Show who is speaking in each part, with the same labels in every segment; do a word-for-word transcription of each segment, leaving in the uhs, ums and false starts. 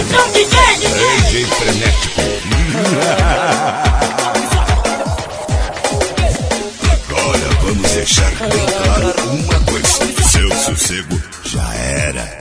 Speaker 1: Atenção, D J!
Speaker 2: D J frenético. Agora vamos deixar bem claro uma coisa: seu sossego já era.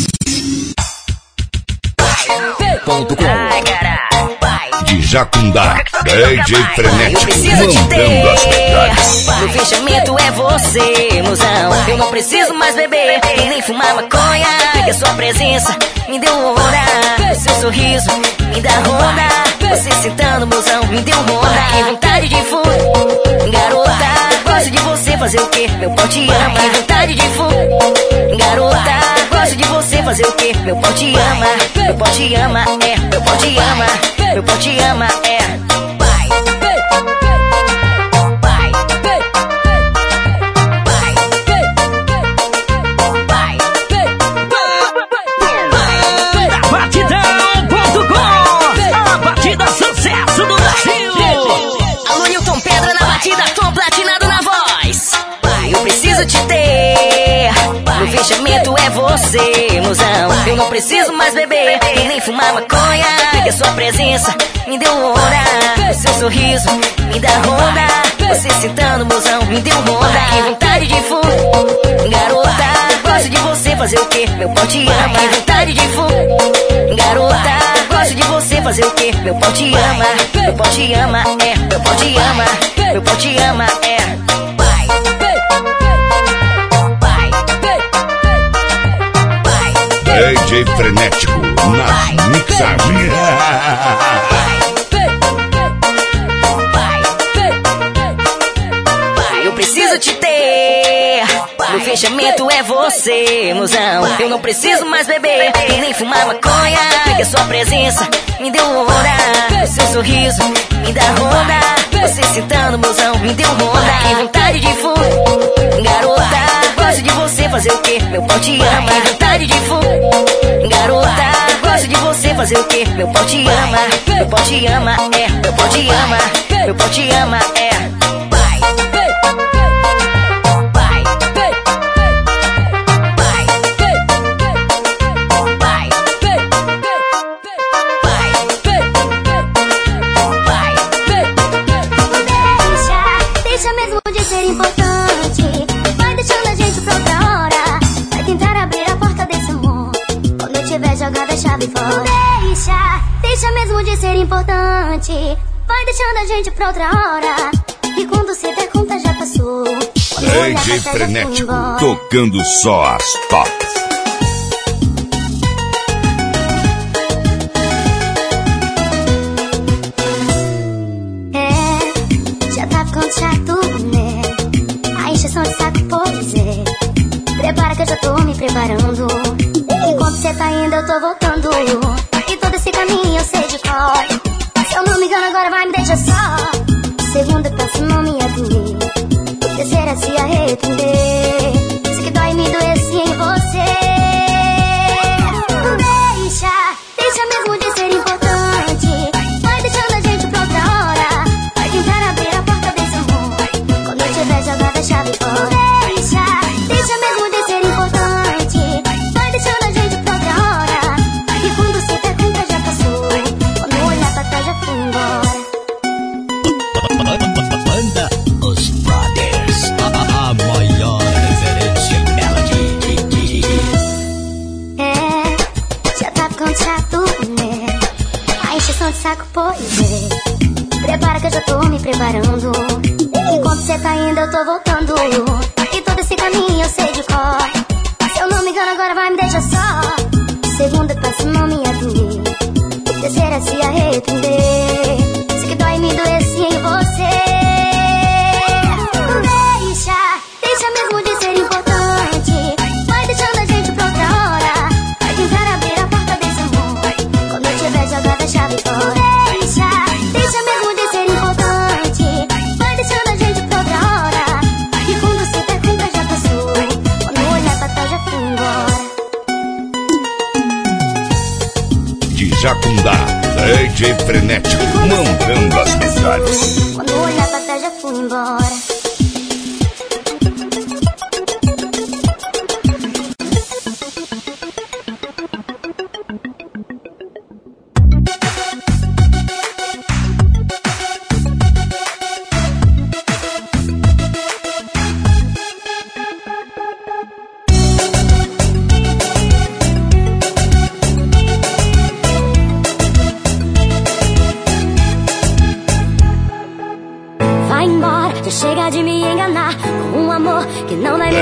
Speaker 3: Ponto com.
Speaker 2: De Jacundá, D J frenético, mandando as pegadas.
Speaker 4: No fechamento é você, mozão. Eu não preciso mais beber e nem fumar maconha, que a sua presença me deu onda. Seu sorriso me dá onda. Você sentando, mozão, me deu onda. Que vontade de fundo, garota. Gosto de você, fazer o quê? Meu pau te ama. Que vontade de fundo, garota. Gosto de você, fazer o quê? Meu pau te ama. Meu pau te ama, é. Meu pau te ama. Meu pau te ama, é. Te ter. No fechamento é você, mozão. Eu não preciso mais beber e nem fumar maconha, que a sua presença me deu onda. Seu sorriso me dá onda. Você sentando, mozão, me deu onda. Que vontade de fundo, garota. Gosto de você, fazer o quê? Meu pau te ama. Que vontade de fundo, garota. Gosto de você, fazer o quê? Meu pau te ama. Meu pau te ama, é. Meu pau te ama. Meu pau te ama, é.
Speaker 2: D J frenético nas mixagens.
Speaker 4: Eu preciso te ter. No fechamento é você, mozão. Eu não preciso mais beber e nem fumar maconha, que a sua presença me deu onda. Seu sorriso me dá onda. Você sentando, mozão, me deu onda. Que vontade de fundo, garota. Gosto de você, fazer o quê? Meu pau te ama. Que vontade de fundo, garota. Gosto de você, fazer o quê? Meu pau te ama. Meu pau te ama, é. Meu pau te ama. Meu pau te ama, é.
Speaker 5: Deixa, deixa mesmo de ser importante. Vai deixando a gente pra outra hora. E quando se der conta já passou.
Speaker 2: D J frenético, tocando só as tops.
Speaker 5: É, já tá ficando chato, né? A encheção de saco, pois é. Prepara que eu já tô me preparando. Enquanto cê tá indo, eu tô voltando. E todo esse caminho eu sei de cor. Se eu não me engano, agora vai me deixar só. Segunda passo não me doer. Terceira se arrepender. Isso que dói me doer sim em você. Deixa, deixa mesmo de ser importante. Vai deixando a gente pra outra hora. Vai tentar abrir a porta desse amor. Quando eu tiver jogado a chave fora. Deixa, deixa mesmo de ser importante. Vai deixando a gente pra outra hora. E quando se der conta já passou. Quando olhar pra trás já fui embora.
Speaker 3: Banda Os Brothers, a maior referência em melody.
Speaker 5: É, já tá ficando chato, né? A encheção de saco, pois é. Prepara que eu já tô me preparando. Enquanto cê tá indo, eu tô voltando. E todo esse caminho eu sei de cor. Se eu não me engano, agora vai me deixar só. Segunda passo não me doer. Terceira se arrepender. Isso que dói me doer sim em você. Deixa, deixa mesmo de ser importante. Vai deixando a gente pra outra hora. Vai tentar abrir a porta desse amor. Quando eu tiver jogado a chave fora. Deixa, deixa mesmo de ser importante. Vai deixando a gente pra outra hora. E quando se der conta já passou. Quando olhar pra trás já fui embora.
Speaker 2: De Jacundá, D J frenético, mandando as mensagens.
Speaker 5: Quando olhar pra trás já fui embora.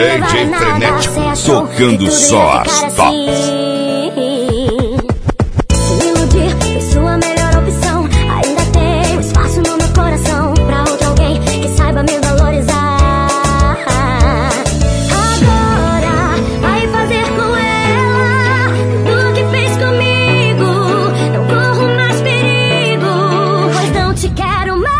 Speaker 2: D J Frenético, tocando só as tops.
Speaker 5: Se iludir foi sua melhor opção. Ainda tem espaço no meu coração pra outro alguém que saiba me valorizar. Agora vai fazer com ela tudo que fez comigo. Não corro mais perigo, pois não te quero mais.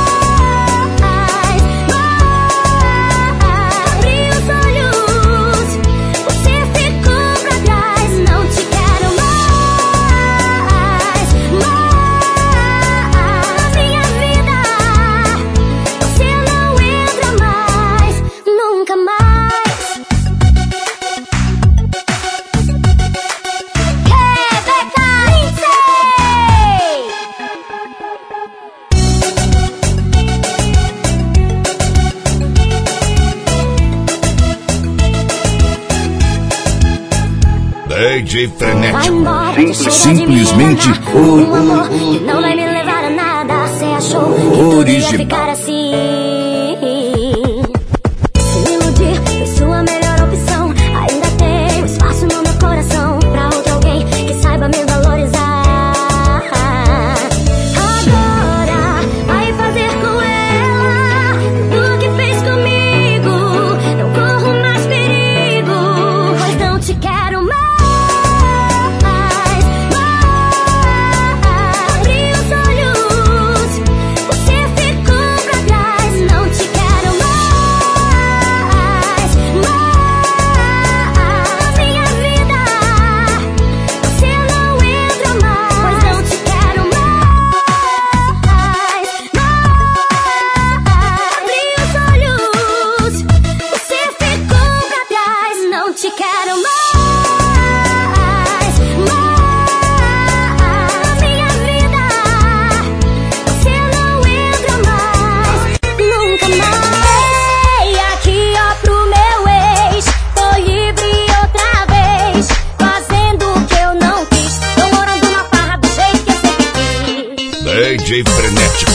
Speaker 2: D J Frenético,
Speaker 5: Simples,
Speaker 2: simplesmente
Speaker 5: um amor que não vai me levar a nada. Você achou que tudo ia ficar assim? Se iludir foi sua melhor opção. Ainda tem espaço no meu coração pra outro alguém que saiba me valorizar. Agora vai fazer com ela tudo que fez comigo. Não corro mais perigo, pois não te quero mais.
Speaker 2: D J Frenético.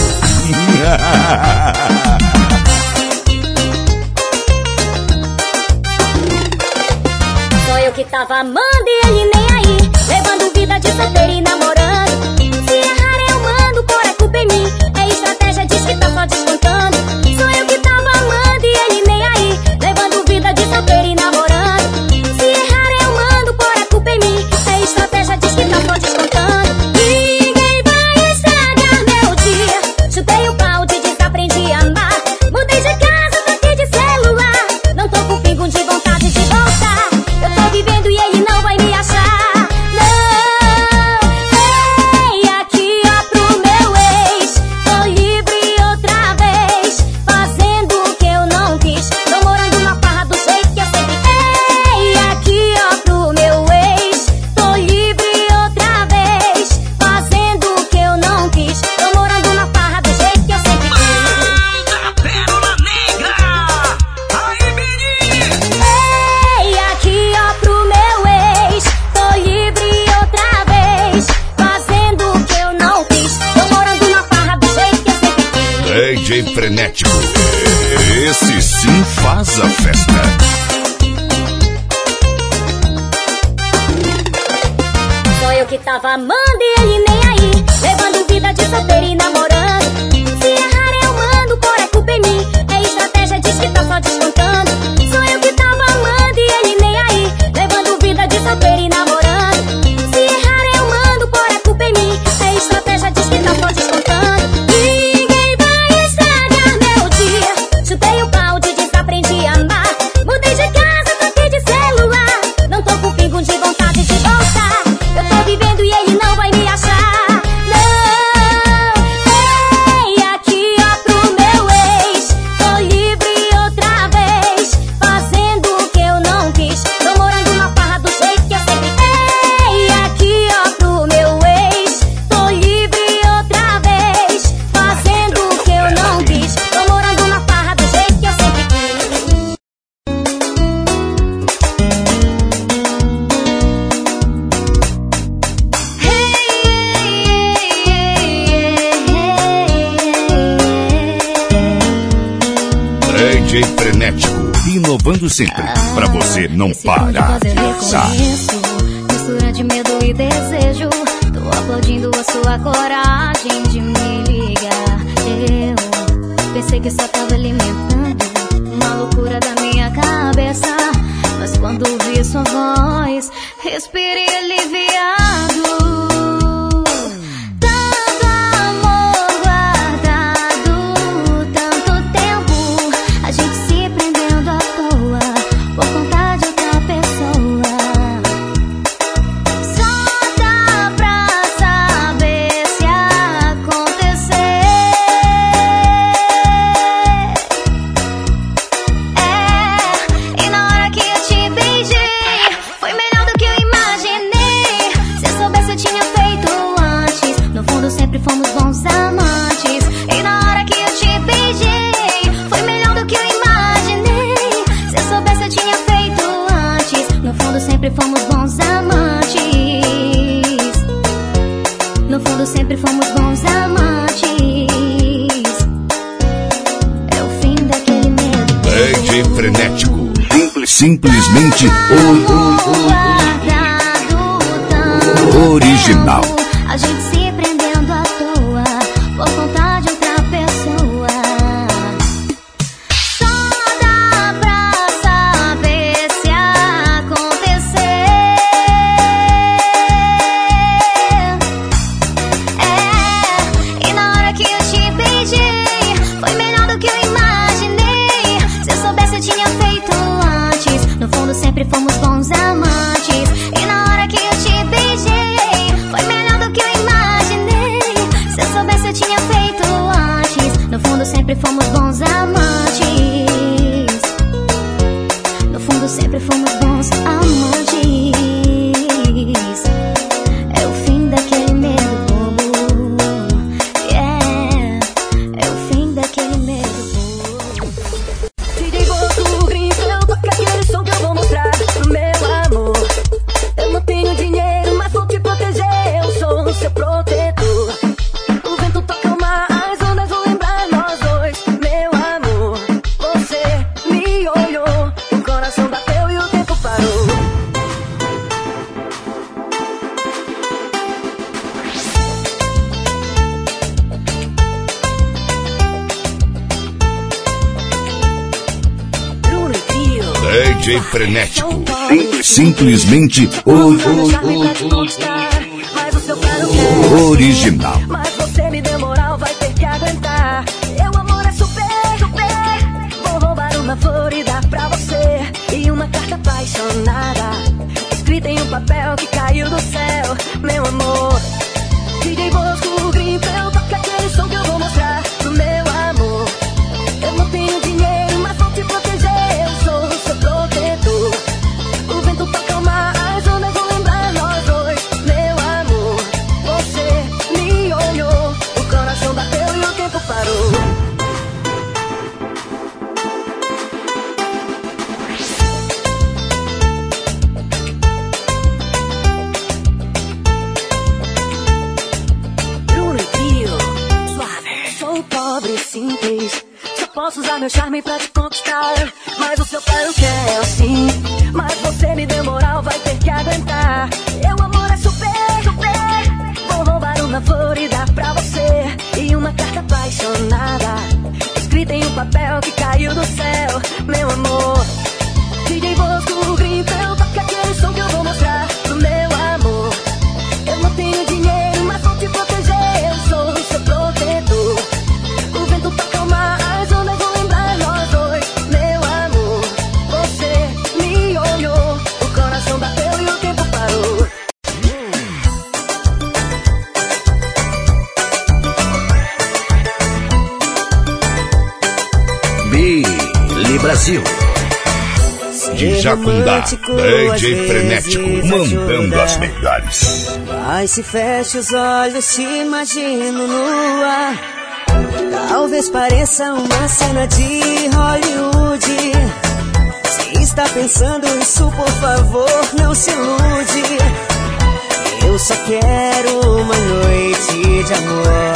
Speaker 5: Só eu que tava amando e ele nem aí, levando vida de solteiro e namorando. Se errar eu mando, por a culpa em mim. É estratégia, diz que tá só descontando. Só eu que tava amando e ele nem aí, levando vida de solteiro e namorando. Se errar eu mando, por a culpa em mim. É estratégia, diz que tá só descontando. Ninguém vai estragar meu dia. Chutei o balde, desaprendi a amar. Mudei de casa, troquei de celular. Não tô com pingo de vontade de voltar. Eu tô vivendo e ele não vai me achar. Não, ei, aqui ó pro meu ex. Tô livre outra vez, fazendo o que eu não quis. Tô morando na farra do jeito que eu sempre. Ei, aqui ó pro meu ex. Tô livre outra vez, fazendo o que eu não quis. Tô morando na farra do jeito que eu sempre quis.
Speaker 3: Pérola Negra! Aí, menino!
Speaker 5: Ei, aqui ó pro meu ex. Tô livre outra vez, fazendo o que eu não quis. Tô morando na farra do jeito que eu sempre quis.
Speaker 2: D J Frenético, esse sim faz a festa.
Speaker 5: Só eu que tava amando e ele nem aí, levando vida de solteiro e namorando. Se errar eu mando, por a culpa em mim. É estratégia, diz que tá só descontando. Só eu que tava amando e ele nem aí, levando vida de solteiro e namorando. Se errar eu mando, por a culpa em mim. É estratégia, diz que tá só descontando. Ninguém vai estragar meu dia. Chutei o balde, desaprendi a amar. Mudei de casa, troquei de celular. Não tô com pingo de vontade de voltar. Eu tô vivendo e ele não vai me achar. Não, ei, aqui ó pro meu ex. Tô livre outra vez, fazendo o que eu não quis. Tô morando na farra do jeito que eu sempre
Speaker 2: inovando sempre, pra você não parar de dançar.
Speaker 5: Mistura de medo e desejo, tô aplaudindo a sua coragem de me ligar. Eu pensei que só tava alimentando uma loucura da minha cabeça, mas quando ouvi sua voz, respirei aliviado. Fomos bons amantes. No fundo sempre fomos bons amantes. É o fim daquele medo.
Speaker 2: D J Frenético, Simples, simplesmente o, o, o original.
Speaker 5: A gente se prendendo à toa por conta de outra pessoa. Sempre fomos bons amantes. E na hora que eu te beijei, foi melhor do que eu imaginei. Se eu soubesse eu tinha feito antes. No fundo sempre fomos bons amantes. No fundo sempre fomos bons amantes. É o fim daquele medo bobo. Yeah. É o fim daquele medo bobo.
Speaker 3: D J Boto, grita, eu toco aquele som que eu vou mostrar pro meu amor. Eu não tenho dinheiro, mas vou te proteger, eu sou o seu protetor. O vento toca o mar, as ondas vão lembrar nós dois, meu amor. Você me olhou, o coração bateu e o tempo parou. Bruno e Trio.
Speaker 2: D J Frenético, simplesmente o, o, o, o original.
Speaker 3: Mas você me deu moral, vai ter que aguentar. Meu amor é super, super. Vou roubar uma flor e dar pra você. E uma carta apaixonada, escrita em um papel que caiu do céu. Meu amor, D J Bosco, grita, eu toco aquele som que eu vou mostrar pro meu amor. Eu não tenho dinheiro, mas vou te proteger, eu sou o seu protetor. O vento toca o mar, as ondas vão lembrar nós dois, meu amor. Você me olhou, o coração bateu e o tempo parou. Bruno e Trio, suave. Sou pobre e simples, só posso usar meu charme pra te conquistar. Mas o seu pai não quer assim. Mas você me deu moral, vai ter que aguentar. Meu amor é super, super. Vou roubar uma flor e dar pra você. E uma carta apaixonada, escrita em um papel que caiu do céu. Meu amor, D J Bosco, grita, eu toco aquele som que eu vou mostrar pro meu amor. Eu não tenho dinheiro, mas vou te proteger, eu sou o seu protetor. O vento toca o mar, as ondas vão lembrar nós dois, meu amor. Você me olhou, o coração bateu e o tempo parou.
Speaker 2: Billy Brasil, de Jacundá, D J Frenético, mandando as melhores.
Speaker 1: Mas se fecha os olhos, te imagino nua. Talvez pareça uma cena de Hollywood. Se está pensando isso, por favor, não se ilude. Eu só quero uma noite de amor,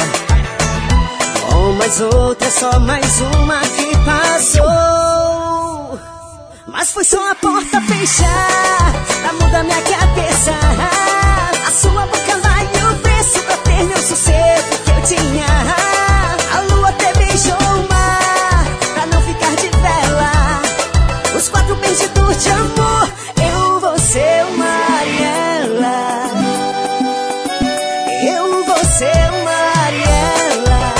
Speaker 1: com mais outra, só mais uma que passou. Mas foi só a porta fechar pra mudar minha cabeça. A sua boca vale o preço pra ter meu sossego que eu tinha. A lua até beijou o mar pra não ficar de vela. Os quatro perdidos de amor, eu, você, o mar e ela. Eu, você, o mar e ela.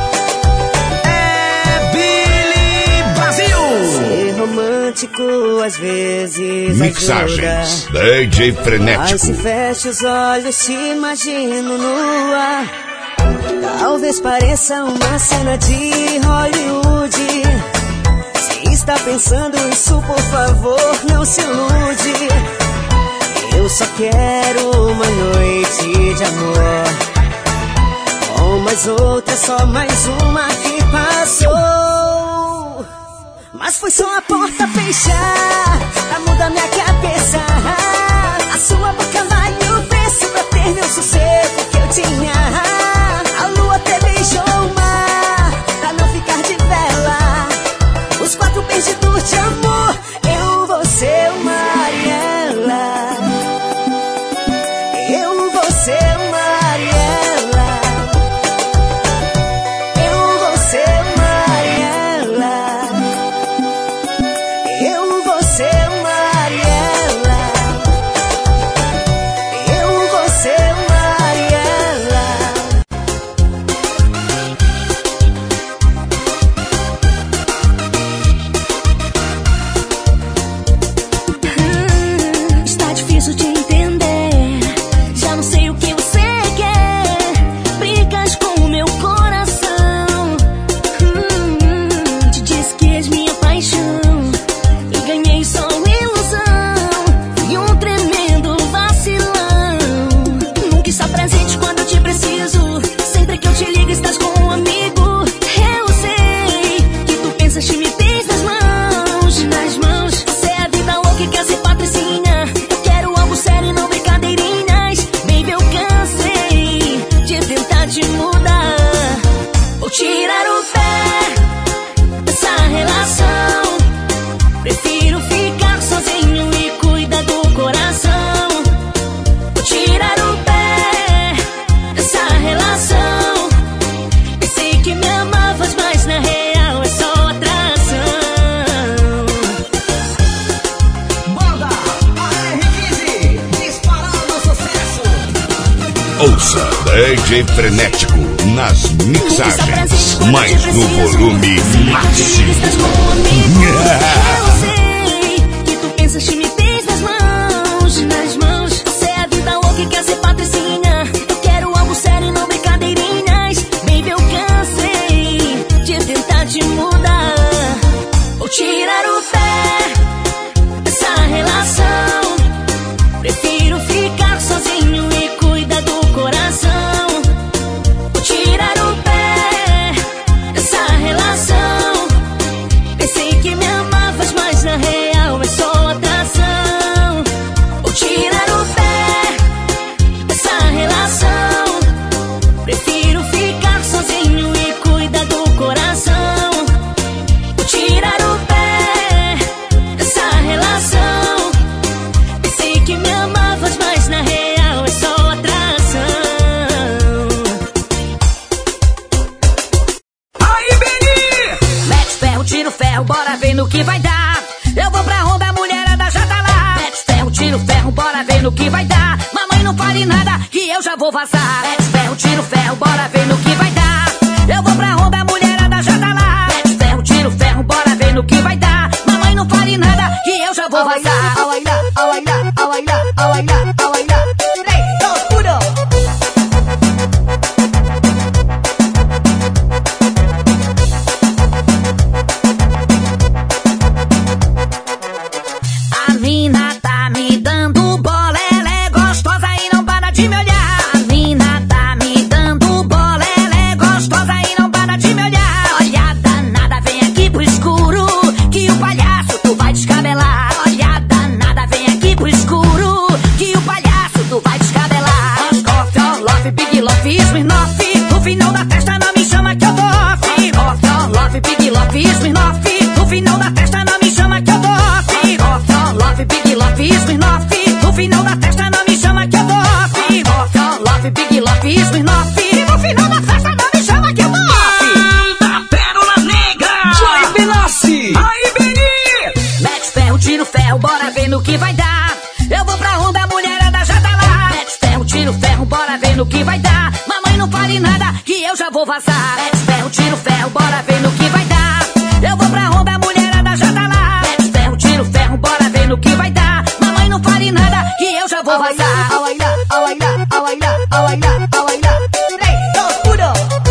Speaker 2: É Billy Brasil.
Speaker 1: Ser romântico às vezes
Speaker 2: Mixagens
Speaker 1: ajuda.
Speaker 2: D J
Speaker 1: Mas
Speaker 2: Frenético.
Speaker 1: se fecha os olhos, te imagino nua. Talvez pareça uma cena de Hollywood. Se está pensando isso, por favor, não se ilude. Eu só quero uma noite de amor, com mais outra, só mais uma que passou. Mas foi só a porta fechar pra mudar minha cabeça. A sua boca vale o preço pra ter meu sossego que eu tinha. A lua até beijou o mar pra não ficar de vela. Os quatro perdidos de amor, eu, você, o mar e ela. Eu, você, o mar e ela. Eu, você, o mar e ela. Eu, você, o mar e ela. Eu, você, o mar e ela.
Speaker 3: Hum, está difícil de entender. Já não sei o que você quer. Brigas com o meu coração. Hum, te disse que és minha paixão e ganhei só ilusão. Fui um tremendo vacilão. Nunca está presente quando eu te preciso. Sempre que eu te ligo estás com um amigo. Eu sei que tu pensas que me tens nas mãos, nas mãos. Você é a vida louca e quer ser patricinha. Eu quero algo sério e não brincadeirinhas. Baby, eu cansei de tentar te mudar. Vou tirar o pé dessa relação. Prefiro ficar sozinho e cuidar do coração. Vou tirar o pé dessa relação. Pensei que me amavas, mas na real é só atração.
Speaker 6: Banda A R quinze, disparando sucesso.
Speaker 2: Ouça D J Frenético nas mixagens, mas no volume máximo.
Speaker 3: Estás com um amigo. Eu sei que tu pensas que me tens nas mãos, nas mãos. Você é a vida louca e quer ser patricinha. Eu quero algo sério e não brincadeirinhas. Baby, eu cansei de tentar te mudar. Vou tirar o pé dessa relação. Prefiro ficar sozinho e cuidar do coração. Vou tirar o pé dessa relação. Pensei que me amavas, mas na real é só atração. Vou tirar o pé dessa relação. Prefiro ficar sozinho e cuidar do coração. Vou tirar o pé dessa relação. Pensei que me amavas, mas na real é só atração.
Speaker 6: Aí, Beni!
Speaker 4: Mete ferro, tira o ferro, bora ver no que vai dar. Eu vou pra onda, a mulherada já tá lá. Mete ferro, tira o ferro, bora ver no que vai dar. Mamãe, não fale nada que eu já vou vazar. Mete ferro, tira o ferro, bora ver no que vai dar. Eu vou pra onda, a mulherada já tá lá. Mete ferro, tira o ferro, bora ver no que vai dar. Mamãe, não fale nada que eu já vou vazar.
Speaker 1: A bailar, a bailar, a bailar, a bailar, a bailar. Três, dois, uno.
Speaker 4: A mina tá me dando bola, ela é gostosa e não para de me olhar. A mina tá me dando bola, ela é gostosa e não para de me olhar. Olha danada, vem aqui pro escuro, que o palhaço tu vai descabelar. Olha danada, vem aqui pro escuro, que o palhaço
Speaker 3: Love, Big Love, Smirnoff. E no final da festa não me chama que eu tô off.
Speaker 6: Da Pérola Negra. Joy Benassi. Aí, Beni.
Speaker 3: Mete ferro, tiro ferro, bora ver no que vai dar. Eu vou pra onda, a mulherada já tá lá. Mete ferro, tiro ferro, bora ver no que vai dar. Mamãe não fale nada, que eu já vou vazar. Mete ferro, tiro ferro, bora ver no que vai dar. Eu vou pra onda, a mulherada já tá lá. Mete ferro, tiro ferro, bora ver no que vai dar. Mamãe não fale nada, que eu já vou vazar. Awaila, awaila, awaila, awaila, awaila. três, dois, um.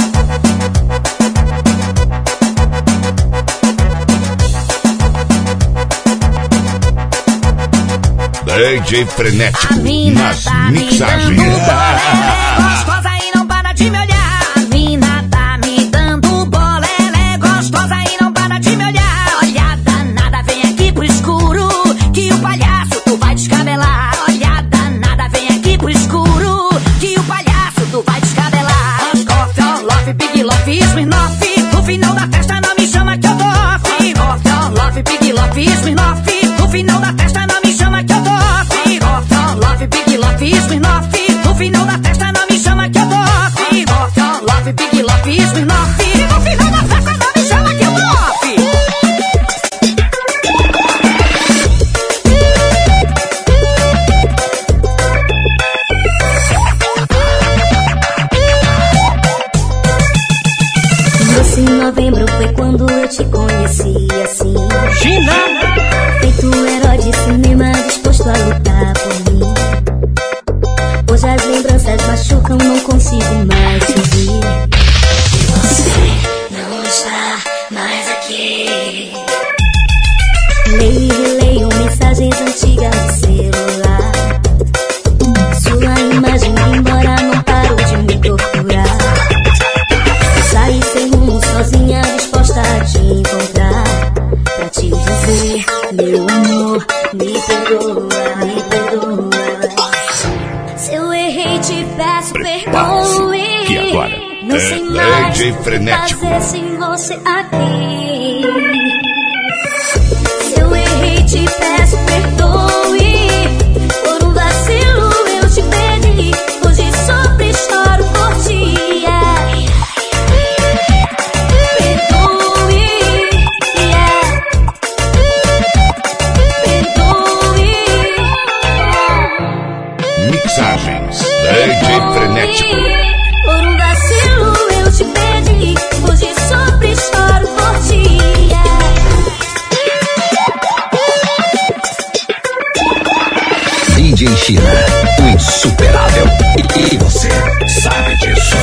Speaker 2: D J Frenético nas mixagens.
Speaker 3: Gostosa e não para de me olhar. A mina tá me dando bola. Ela é gostosa e não para de me olhar. Olha danada, vem aqui pro escuro, que o palhaço tu vai descabelar. Olha danada, vem aqui pro escuro, que o palhaço tu vai descabelar. Off, on, love, Big Love, Smirnoff. No final da festa não me chama que eu tô off. Off, on, love, Big Love, Smirnoff. No final da festa não me chama que eu tô off. Off, on, love, Big Love, Smirnoff. No final da festa não me chama que eu tô off. Off, on, love, Big Love, Smirnoff. No final da festa não me chama que eu tô off.
Speaker 5: Doce em novembro foi quando eu te conheci assim.
Speaker 6: Gina.
Speaker 5: Feito um herói de cinema disposto a lutar por mim. Hoje as lembranças machucam, não consigo mais te ouvir. E você não está mais aqui. Leio e releio mensagens antigas de celular. Sua imagem vai embora, não paro de me torturar. Saí sem rumo, sozinha, disposta a te encontrar. Pra te dizer, meu amor, me perdoa, me perdoa. Se eu errei, te peço perdoe.
Speaker 2: Que agora
Speaker 5: não
Speaker 2: é
Speaker 5: sei mais
Speaker 2: D J Frenético.
Speaker 5: fazer sem você aqui. Se eu errei, te peço perdoe. Por um vacilo eu te perdi. Hoje sofro e choro por ti. Yeah. Perdoe, yeah. Perdoe.
Speaker 2: Mixagens D J Frenético.
Speaker 5: Por um vacilo eu te perdi. Hoje sofro e choro por ti. Yeah.
Speaker 6: D J China, o insuperável. E você sabe disso.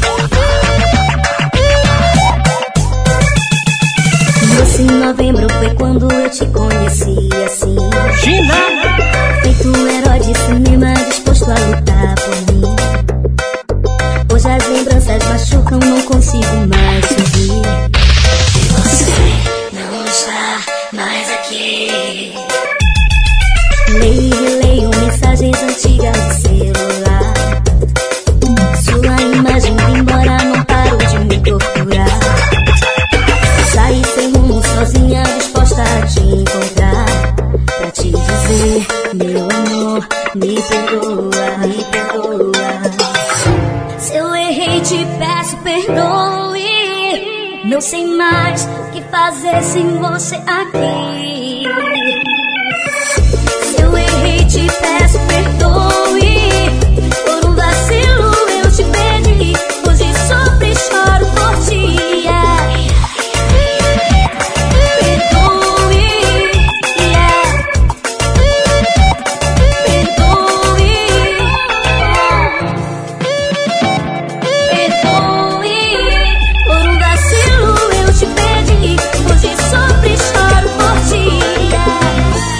Speaker 5: Doce em novembro foi quando eu te conheci assim.
Speaker 6: Gina.
Speaker 5: Feito um herói de cinema disposto a lutar por mim. Hoje as lembranças machucam, não consigo mais te ouvir. E você não está mais aqui. Leio e releio mensagens antigas de celular. Sua imagem vai embora, não paro de me torturar. Saí sem rumo, sozinha, disposta a te encontrar. Pra te dizer, meu amor, me perdoa, me perdoa. Se eu errei, te peço perdoe. Não sei mais o que fazer sem você aqui. Se eu errei, te peço perdoe. Por um vacilo eu te perdi. Hoje sofro e choro por ti. Yeah. Perdoe, yeah. Perdoe, perdoe. Por um vacilo eu te perdi. Hoje sofro e choro por ti. Yeah.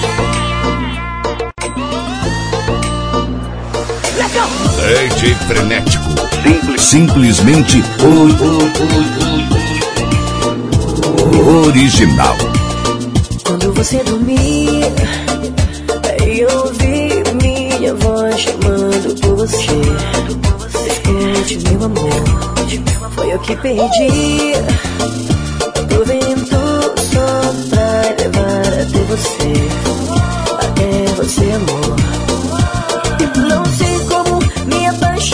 Speaker 2: D J Frenético. Simples, simplesmente o, o, o original.
Speaker 1: Quando você dormia, eu ouvi minha voz chamando por você. Escute, meu amor, foi eu que perdi o vento só pra levar até você. Até você, amor. Não sei como me apaixonar.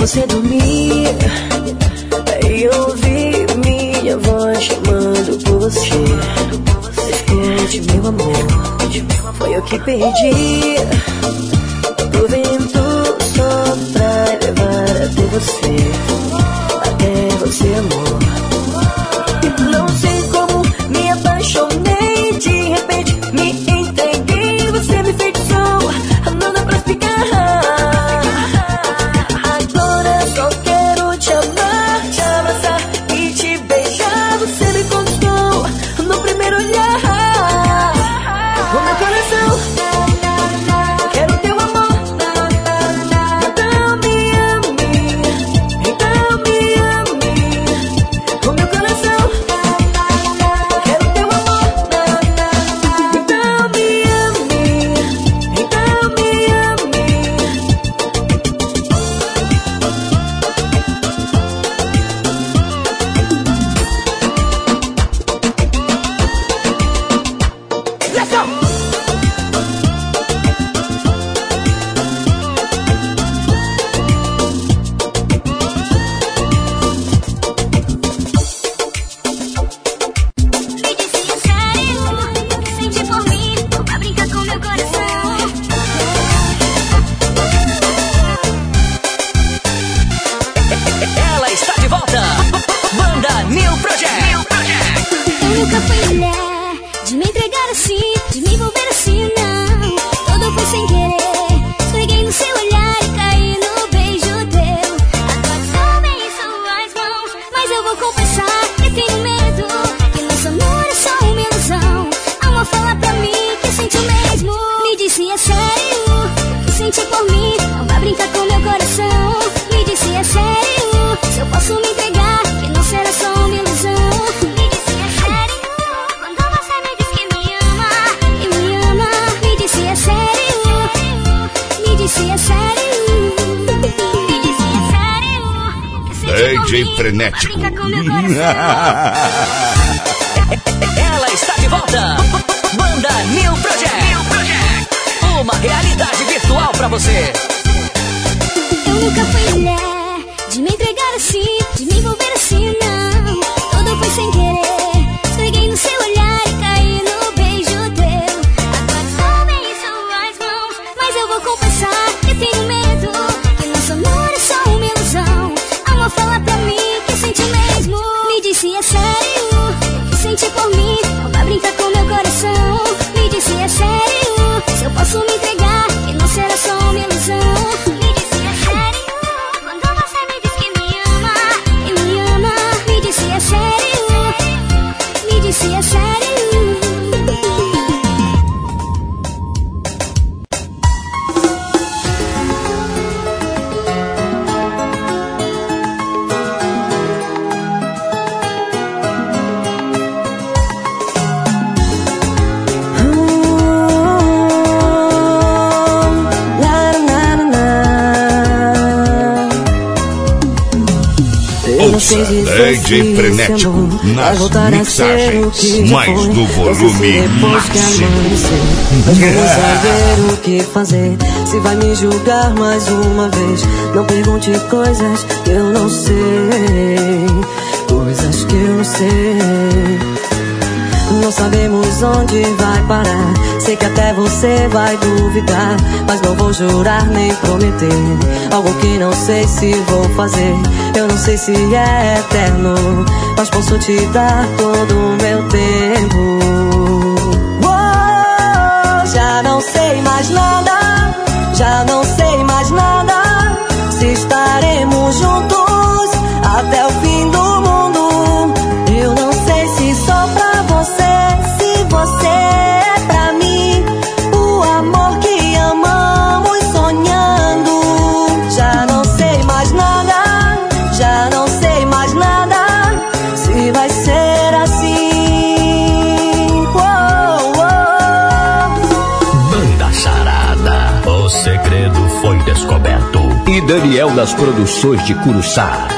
Speaker 3: você dormir e ouvir minha voz chamando por você. Escute, meu amor, foi eu que perdi o vento só pra levar até você, até você, amor. Não sei como me apaixonei, de repente me entreguei, você me feitiçou, não dá pra explicar. Agora só quero te amar, te abraçar e te beijar. Você me conquistou no primeiro olhar. O meu coração quero teu amor, então me ame, então me ame. O meu coração quero teu amor, então me ame, então me ame. Let's go!
Speaker 5: Me dizia sério, que sente por mim, não vai brincar com meu coração.
Speaker 4: Ela está de volta. Banda New Project.
Speaker 5: Eu nunca fui mulher de me entregar assim, de me envolver assim, não. Tudo foi sem querer. Escorreguei no seu olhar e caí no beijo teu. Agora estou bem em suas mãos, mas eu vou confessar que tenho medo, que nosso amor é só uma ilusão. Amor, fala pra mim que sente o mesmo. Me disse é sério, que sente por mim, não vai brincar com meu coração. Me disse é sério, se eu posso me entregar, que não será só uma ilusão. Me disse é sério, quando você me diz que me ama, que me ama. Me disse é sério, me disse é sério, me disse é sério, que sente por
Speaker 2: D J
Speaker 5: mim,
Speaker 2: Frenético.
Speaker 5: vai brincar com meu coração.
Speaker 4: Ela está de volta. Banda New Project. Uma realidade virtual pra você.
Speaker 5: Eu nunca fui mulher de me entregar assim, de me envolver assim, não. Tudo foi sem querer. Escorreguei no seu olhar e caí no beijo teu. Agora estou bem em suas mãos, mas eu vou confessar que tenho medo, que nosso amor é só uma ilusão. Amor, fala pra mim que sente o mesmo. Me disse é sério, que sente por mim, não vai brincar com meu coração. Me disse é sério, se eu posso me entregar, que não será só uma ilusão. Me disse é sério, quando você me diz que me ama, que me ama. Me disse é sério, me disse é sério.
Speaker 2: Ouça D J Frenético nas mixagens mais do volume máximo.
Speaker 1: Mas vamos saber o que fazer. Se vai me julgar mais uma vez, não pergunte coisas que eu não sei, coisas que eu não sei. Não sabemos onde vai parar. Sei que até você vai duvidar, mas não vou jurar nem prometer algo que não sei se vou fazer. Eu não sei se é eterno, mas posso te dar todo o meu tempo. Oh, já não sei mais nada, já não sei mais nada, se estaremos juntos até o fim do mundo. Eu não sei se só pra você, se você é pra mim o amor que amamos sonhando. Já não sei mais nada, já não sei mais nada, se vai ser assim. Oh, oh.
Speaker 6: Banda Charada, o segredo foi descoberto. E Daniel das Produções de Curuçá.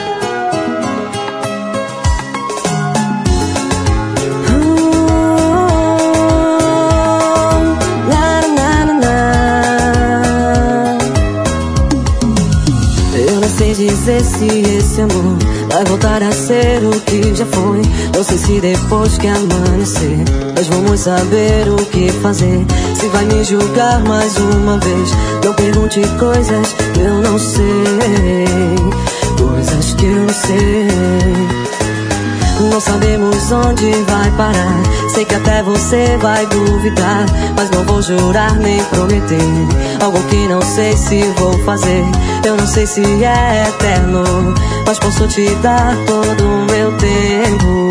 Speaker 1: dizer se esse amor vai voltar a ser o que já foi. Não sei se depois que amanhecer nós vamos saber o que fazer. Se vai me julgar mais uma vez, não pergunte coisas que eu não sei. Coisas que eu não sei. Não sabemos onde vai parar. Sei que até você vai duvidar, mas não vou jurar nem prometer algo que não sei se vou fazer. Eu não sei se é eterno, mas posso te dar todo o meu tempo.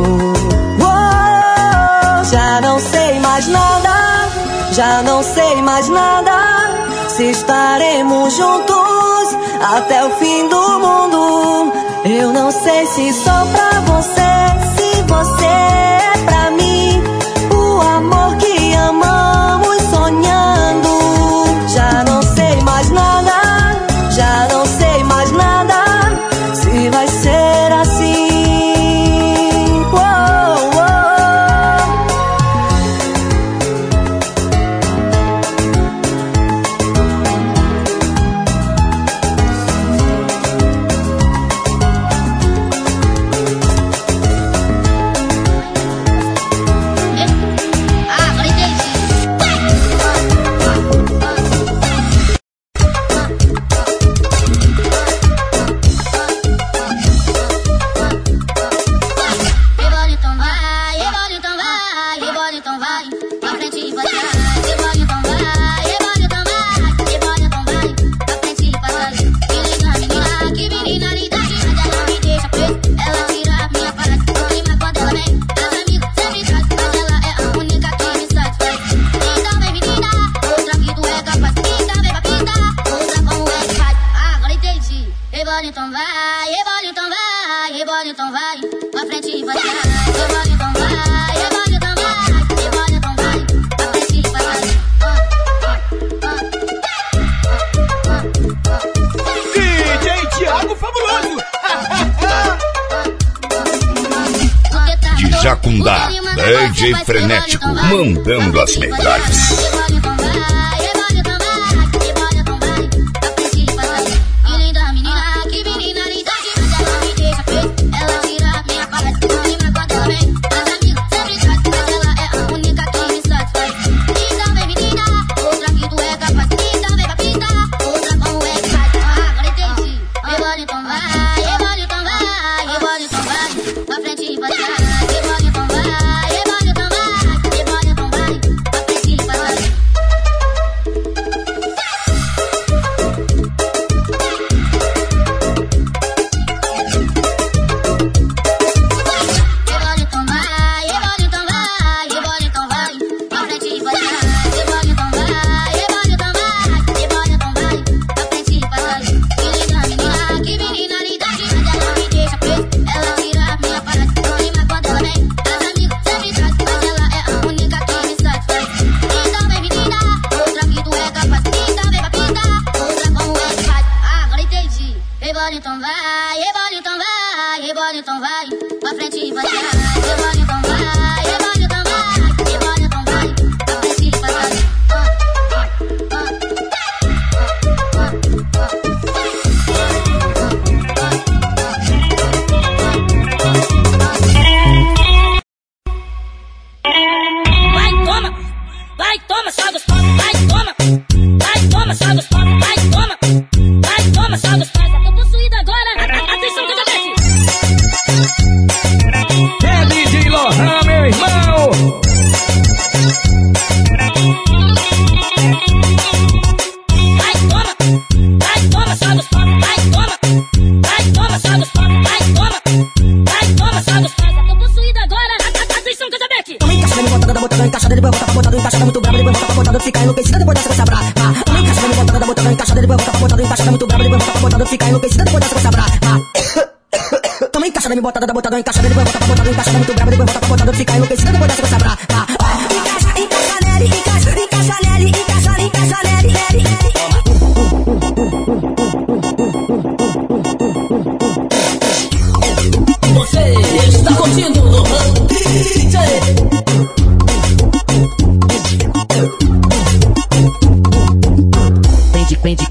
Speaker 1: Oh, já não sei mais nada, já não sei mais nada. Se estaremos juntos até o fim do mundo. Eu não sei se sou pra você, se você é pra mim. O amor que amamos sonhando. Já não sei mais nada, já não sei mais nada. Se vai ser assim. Oh, oh.
Speaker 2: Jacundá, D J Frenético, mandando as melhores.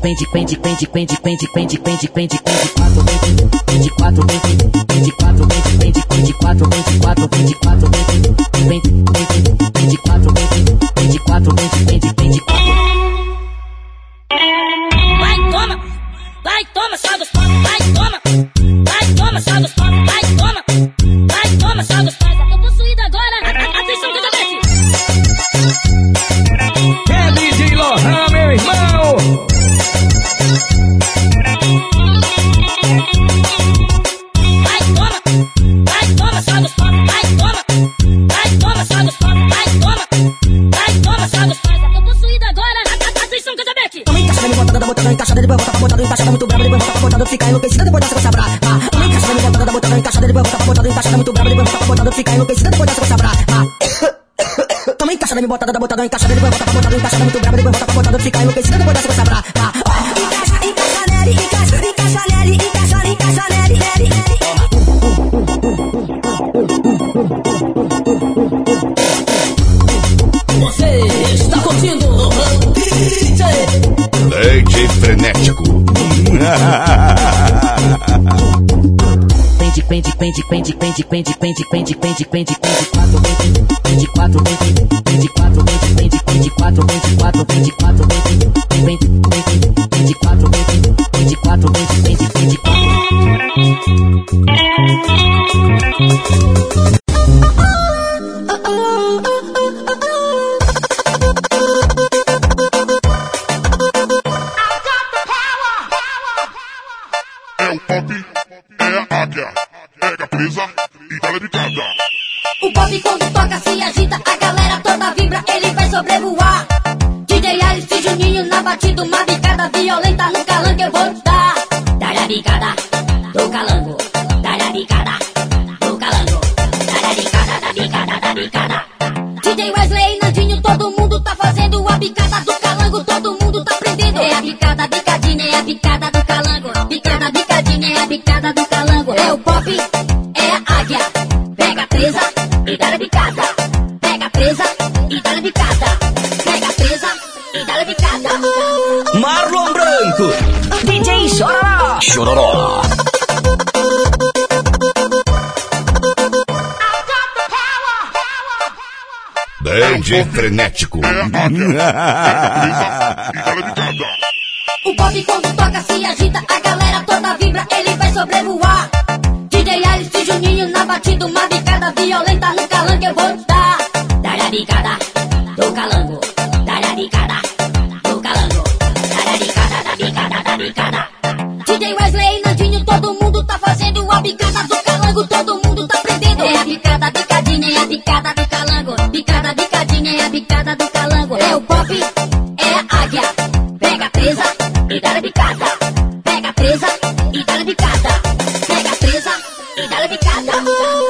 Speaker 4: vinte, vinte, vinte, vinte, vinte, vinte, vinte, vinte, vinte, quatro, vinte, vinte, quatro, vinte, vinte, vinte, quatro, vinte, quatro, vinte, quatro, vinte, vinte, vinte, quatro, vinte, vinte, quatro, vinte, vinte, vinte, quatro.
Speaker 3: Vai, toma, vai, toma, só dos pop, vai, toma, vai, toma, só dos pop, vai, toma, vai, toma, só dos pop. Tô possuída agora, atenção que eu tô aqui.
Speaker 7: É D J Lohan, meu irmão.
Speaker 3: Vai, toma, vai, toma, só dos pop, vai, toma, vai, toma, só dos pop, vai, toma, vai, toma, só dos pop. Tô possuída agora, atenção que eu tô aqui.
Speaker 1: Toma encaixada, me botando, botando encaixada, depois bota pra botando encaixada, muito brava, depois bota pra botando, fica enlouquecida, depois dessa coisa brava. Toma encaixada, me botando, botando encaixada, depois bota pra botando encaixada, muito brava, depois bota pra botando, fica enlouquecida, depois dessa coisa brava. Toma encaixada, me botando, botando encaixada, depois bota pra botando encaixada, muito brava, depois bota pra botando, fica enlouquecida, depois dessa coisa brava. Encaixa, encaixa nele, encaixa, encaixa nele, encaixa, encaixa nele, nele.
Speaker 3: Você está curtindo D J
Speaker 2: D J Frenético.
Speaker 4: Vende, vende, vende, vende, vende, vende, vende, vende, vende, vende, vende, quatro, vende, vende, quatro, vende, vende, quatro, vende, vende, vende, quatro, vende, quatro, vende, quatro, vende, vende, vende, vende, quatro, vende, vende, quatro, vende, vende, vende, quatro.
Speaker 3: O pop quando toca se agita, a galera toda vibra, ele vai sobrevoar. D J Alice Juninho na batida, uma bicada violenta no calango eu vou te dar. Dá-lhe a bicada do calango, dá-lhe a bicada do calango, dá-lhe a bicada, da bicada, da bicada. D J Wesley, Nandinho, todo mundo tá fazendo a bicada do calango, todo mundo tá aprendendo. É a bicada, bicadinha, é a bicada do calango, bicada, bicadinha, é a bicada do calango. É o pop, é a águia, pega presa e dá-lhe bicada, pega presa e dá-lhe bicada, pega presa e dá-lhe bicada.
Speaker 6: Marlon Branco,
Speaker 4: D J Chororó.
Speaker 6: Chororó.
Speaker 2: D J Frenético.
Speaker 3: O pop quando toca se agita, a galera toda vibra, ele vai sobrevoar. D J Alice Juninho na batida, uma bicada violenta no calango eu vou te dar. Dá-lhe a bicada do calango, dá-lhe a bicada do calango, dá-lhe a bicada, da bicada, da bicada. D J Wesley, Nandinho, todo mundo tá fazendo a bicada do calango, todo mundo tá aprendendo. É a bicada, bicadinha, é a bicada do calango, bicada, bicadinha, é a bicada do calango. É o pop, é a águia, pega presa e dá-lhe bicada, pega presa e dá-lhe bicada, pega presa e dá-lhe bicada.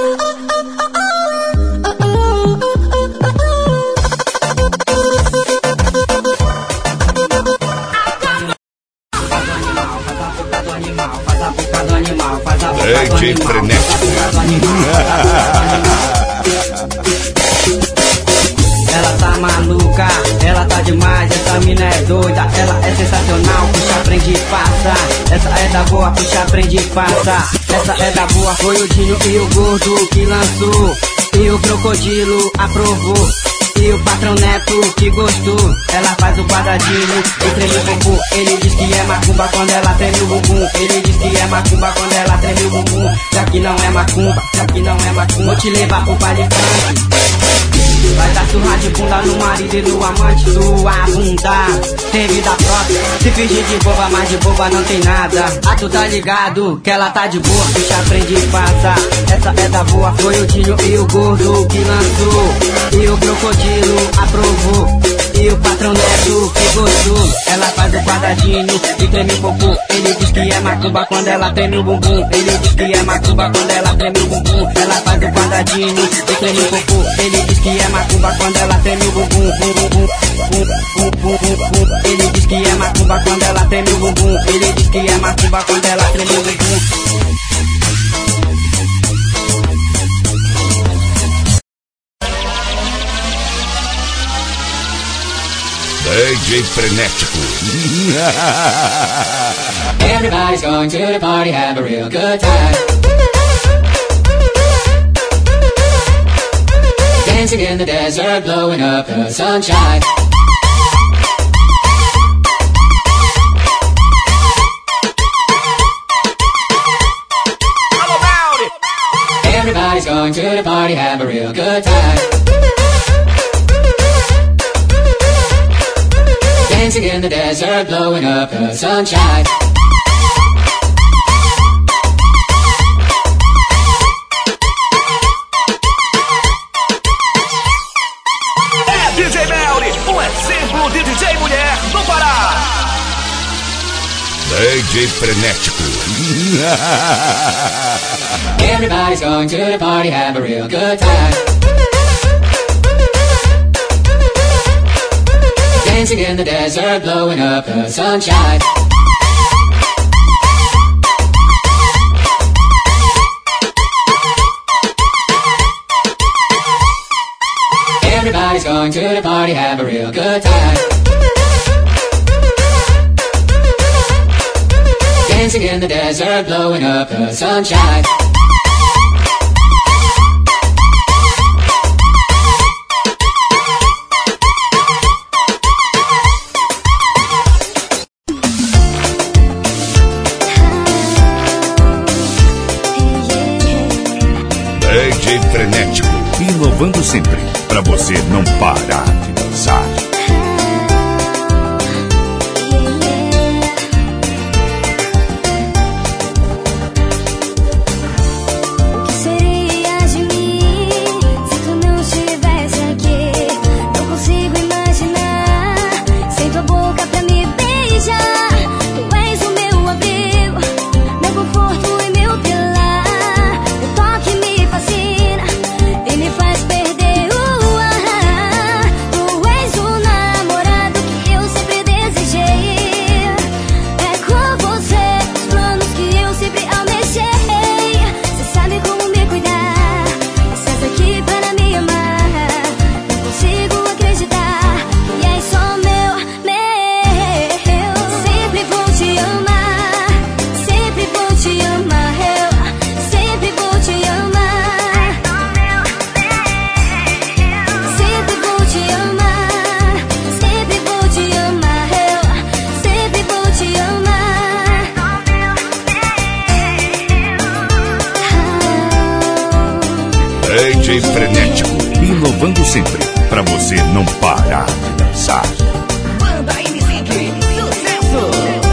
Speaker 2: D J Frenético.
Speaker 8: Ela tá maluca, ela tá demais, essa mina é doida, ela é sensacional, puxa, aprende e passa. Essa é da boa, puxa, aprende e passa. Essa é da boa, foi o Dinho e o Gordo que lançou, e o Crocodilo aprovou, e o patrão Neto que gostou. Ela faz o quadradinho e treme o bumbum. Ele diz que é macumba quando ela treme o bumbum. Ele diz que é macumba quando ela treme o bumbum. Já que não é macumba, já que não é macumba, vou te levar pro baile funk. Vai dar surra de bunda no marido e no amante. Sua bunda tem vida própria. Se fingir de boba, mas de boba não tem nada. Ah, tu tá ligado que ela tá de boa, bicha, aprende e passa. Essa é da boa, foi o Dinho e o Gordo que lançou, e o Crocodilo aprovou, e o patrão Neto que gostou. Ela faz o quadradinho e treme o popô. Ele diz que é macumba quando ela treme o bumbum. Ele diz que é macumba quando ela treme o bumbum. Ela faz o quadradinho e treme o popô. Ele diz que é macumba quando ela treme o bumbum. Bum, bum, bum, bum, bum, bum, bum. Ele diz que é macumba quando ela treme o bumbum. Ele diz que é macumba quando ela treme o bumbum.
Speaker 2: D J Frenético.
Speaker 9: Everybody's going to the party, have a real good time. Dancing in the desert, blowing up the sunshine. Everybody's going to the party, have a real good time. Dancing in the desert, blowing up the sunshine.
Speaker 10: É D J Melly, um exemplo de D J mulher do Pará.
Speaker 2: D J Frenético.
Speaker 9: Everybody's going to the party, have a real good time. Dancing in the desert, blowing up the sunshine. Everybody's going to the party, have a real good time. Dancing in the desert, blowing up the sunshine.
Speaker 2: D J Frenético, inovando sempre, pra você não parar de dançar. D J Frenético, inovando sempre, pra você não parar de dançar.
Speaker 10: Banda M cinco, sucesso!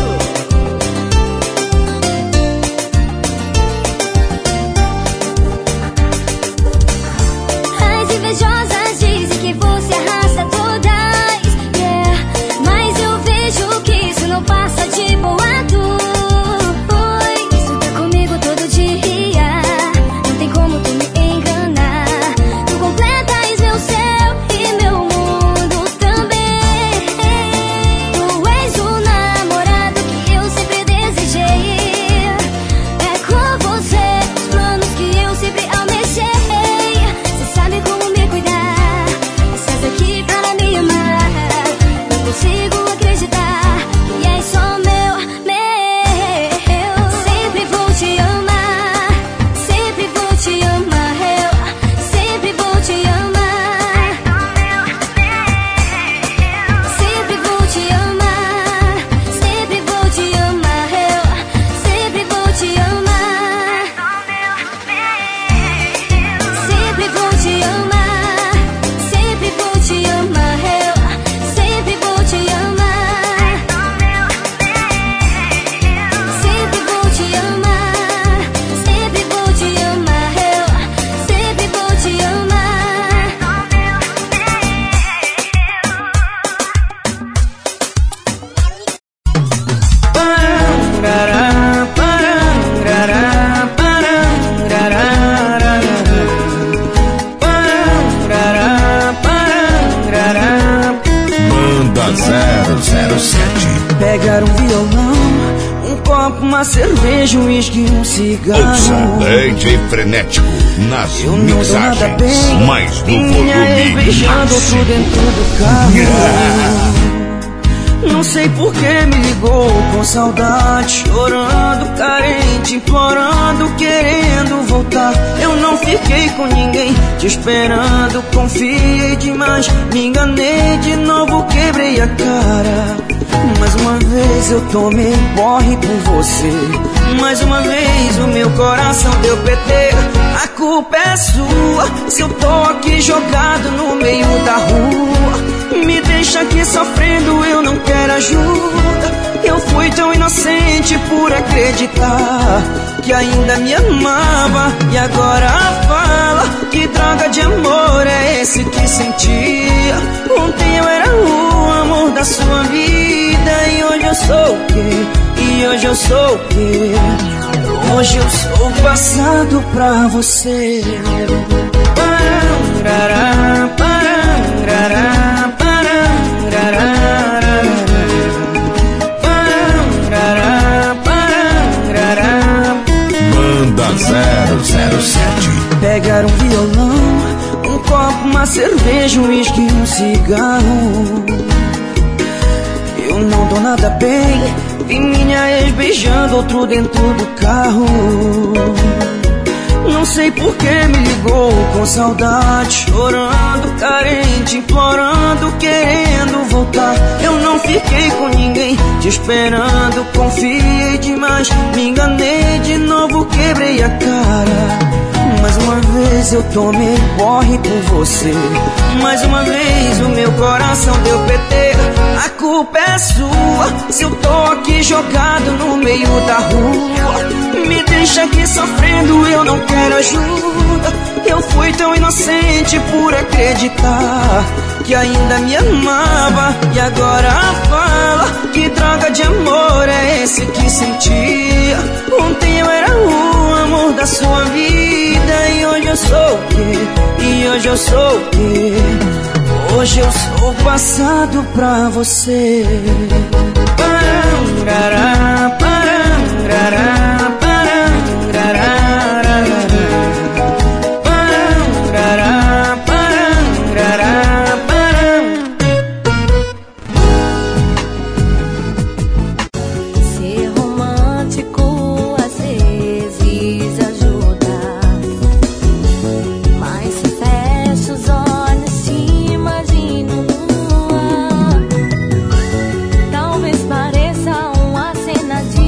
Speaker 5: As invejosas dizem que você arrasta todas, yeah. Mas eu vejo que isso não passa de boato. Isso tá comigo todo dia, não tem como tu me enganar. Tu completas meu céu e meu mundo também. Tu és o namorado que eu sempre desejei. É com você os planos que eu sempre almejei. Cê sabe como me cuidar, estás aqui para me amar. Não consigo acreditar que és só meu, meu. Sempre vou te amar, sempre vou te amar. Eu sempre vou te amar. Sempre vou te amar, sempre vou te amar. Eu sempre vou te amar. Sempre vou te amar, sempre vou te amar. Eu sempre vou te amar. Sempre vou te amar, sempre vou te amar. Eu sempre vou te amar.
Speaker 2: Banda zero zero sete.
Speaker 1: Pegar um violão, um copo, uma cerveja, um uísque e um
Speaker 2: Ouça
Speaker 1: cigarro.
Speaker 2: D J Frenético nas
Speaker 1: Eu não dou nada
Speaker 2: mixagens,
Speaker 1: bem,
Speaker 2: mas no
Speaker 1: e minha ex
Speaker 2: volume
Speaker 1: beijando outro
Speaker 2: máximo.
Speaker 1: dentro do carro.
Speaker 11: Não sei por que me ligou com saudade, chorando, carente, implorando, querendo voltar. Eu não fiquei com ninguém, te esperando, confiei demais, me enganei de novo, quebrei a cara. Mais uma vez eu tomei porre por você, mais uma vez o meu coração deu P T. A culpa é sua, se eu tô aqui jogado no meio da rua. Me deixa aqui sofrendo, eu não quero ajuda. Eu fui tão inocente por acreditar que ainda me amava, e agora fala que droga de amor é esse que sentia. Ontem eu era o amor da sua vida, e hoje eu sou o quê? E hoje eu sou o quê? Hoje eu sou passado pra você. Parará, parará, parará.
Speaker 2: Banda zero zero sete.
Speaker 11: Pegar um violão, um copo, uma cerveja, um uísque e um cigarro. Eu não dou nada bem, vi minha ex beijando outro dentro do carro. Não sei por que me ligou com saudade, chorando, carente, implorando, querendo voltar. Eu não fiquei com ninguém, te esperando, confiei demais, me enganei de novo, quebrei a cara. Mais uma vez eu tomei porre por você, mais uma vez o meu coração deu P T. A culpa é sua, se eu tô aqui jogado no meio da rua. Me deixa aqui sofrendo, eu não quero ajuda. Eu fui tão inocente por acreditar que ainda me amava, e agora fala que droga de amor é esse que sentia. Ontem eu era o amor da sua vida, e hoje eu sou o quê? E hoje eu sou o quê? Hoje eu sou passado pra você. Parará, parará, parará.
Speaker 3: Talvez pareça uma cena de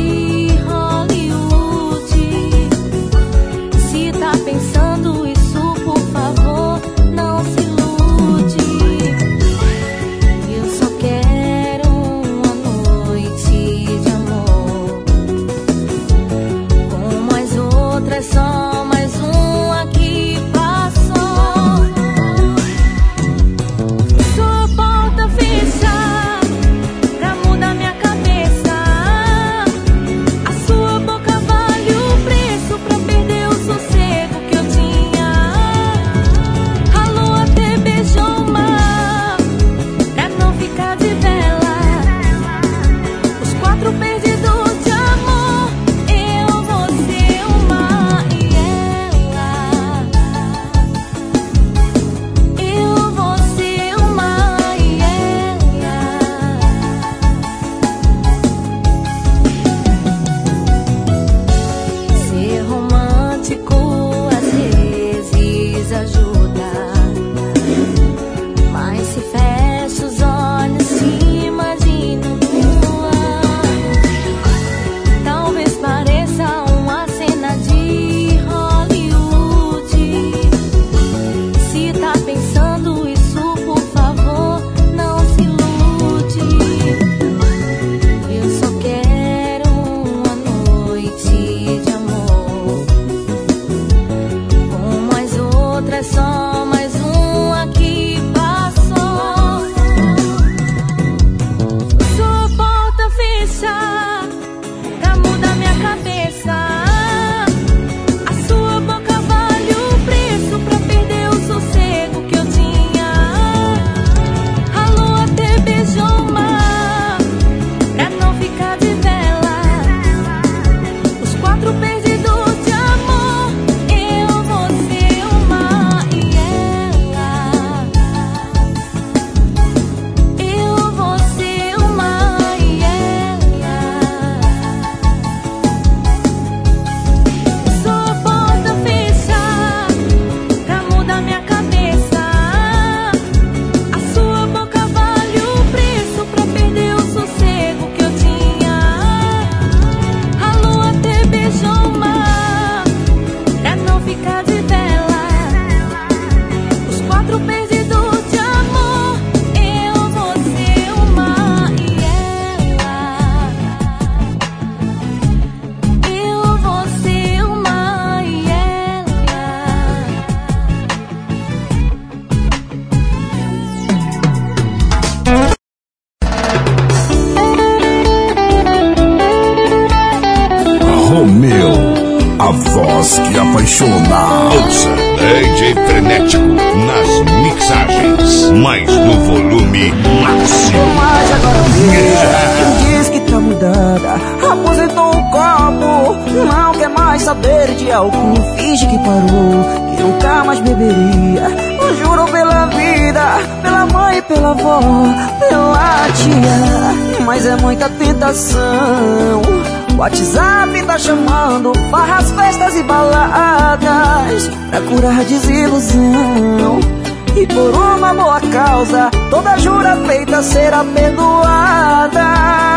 Speaker 11: apaixonar.
Speaker 2: Ouça D J Frenético nas mixagens, mas no volume máximo.
Speaker 11: Mas agora veja, diz que tá mudada, aposentou o copo, não quer mais saber de álcool, finge que parou, que nunca mais beberia. Jurou pela vida, pela mãe, pela avó, pela tia, mas é muita tentação. O WhatsApp tá chamando, farras, festas e baladas pra curar desilusão. E por uma boa causa, toda jura feita será perdoada.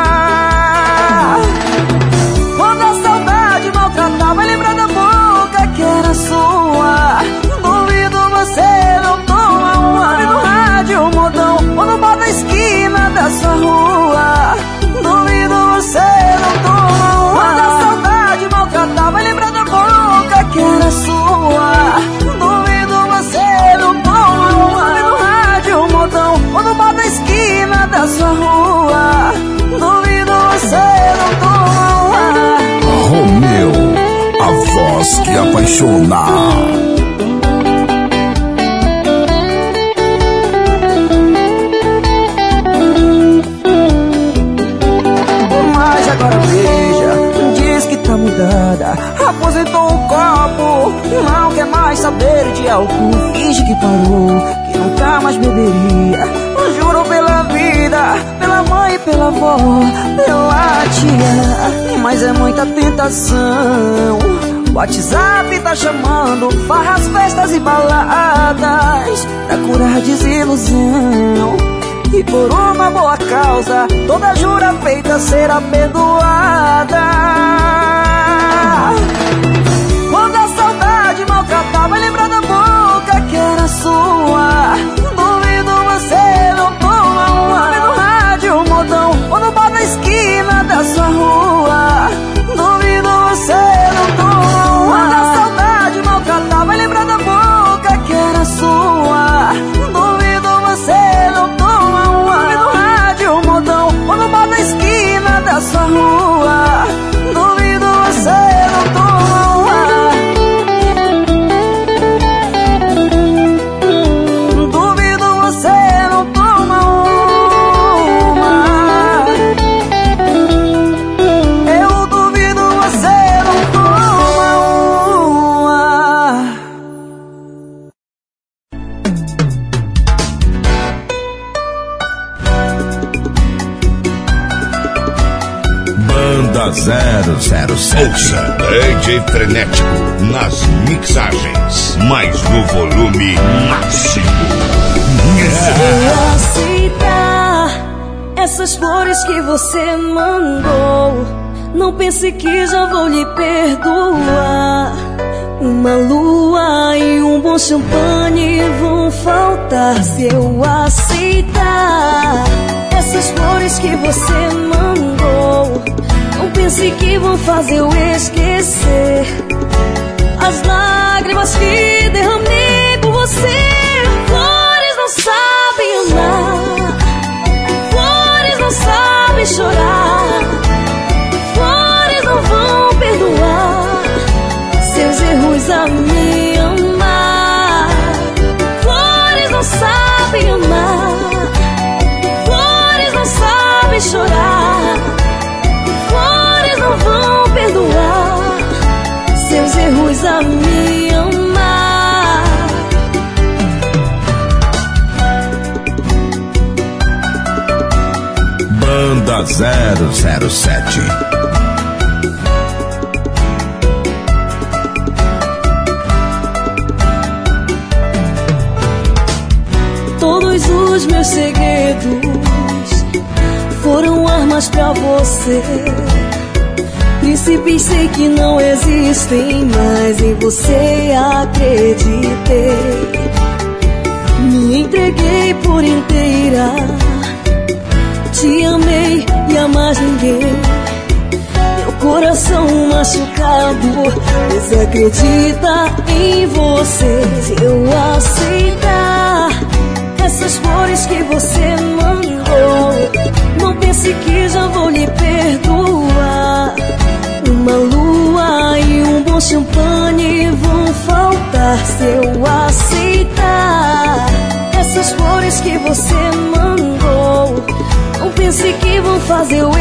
Speaker 11: Quando a saudade maltratar, vai lembrar da boca que era sua. Duvido você não toma um ar no rádio, modão, ou no bar da esquina da sua rua. Duvido você não toma um ar. Quando a saudade maltratar, vai lembrar da boca que era sua. Duvido você não toma um ar no rádio, modão, ou no bar da esquina da sua rua. Duvido você não toma um ar.
Speaker 2: Romeu, a voz que apaixona.
Speaker 11: Agora veja, diz que tá mudada, aposentou o copo, não quer mais saber de álcool, finge que parou, que nunca mais beberia. Jurou pela vida, pela mãe, pela avó, pela tia, mas é muita tentação. O WhatsApp tá chamando, farras, festas e baladas pra curar desilusão. E por uma boa causa, toda jura feita será perdoada. Quando a saudade maltratar, vai lembrar da boca que era sua. Duvido você não toma um ar no rádio, modão, ou no bar da esquina da sua rua. Duvido você não toma um ar. Quando a saudade maltratar, vai lembrar da boca que era sua. Duvido você não toma um ar no rádio, modão, ou no bar da esquina da sua rua. Duvido você não toma um ar. Duvido você não toma um ar. Eu duvido você não toma um ar.
Speaker 2: Banda zero zero sete. Ouça D J Frenético nas mixagens, mas no volume máximo.
Speaker 3: Vou aceitar essas flores que você mandou. Não pense que já vou lhe perdoar. Uma lua e um bom champanhe vão faltar se eu aceitar essas flores que você mandou. Não pense que vão fazer eu esquecer as lágrimas que derramei por você. Flores não sabem amar, flores não sabem chorar, flores não vão perdoar seus erros a me amar. Flores não sabem amar, flores não sabem chorar, flores não vão perdoar seus erros a me amar.
Speaker 2: Banda zero zero sete.
Speaker 3: Todos os meus segredos foram armas pra você. Príncipes sei que não existem, mas em você acreditei. Me entreguei por inteira, te amei e a mais ninguém. Meu coração machucado desacredita em você. Se eu aceitar essas flores que você mandou, não pense que já vou lhe perdoar. Uma lua e um bom champanhe vão faltar
Speaker 1: fazer o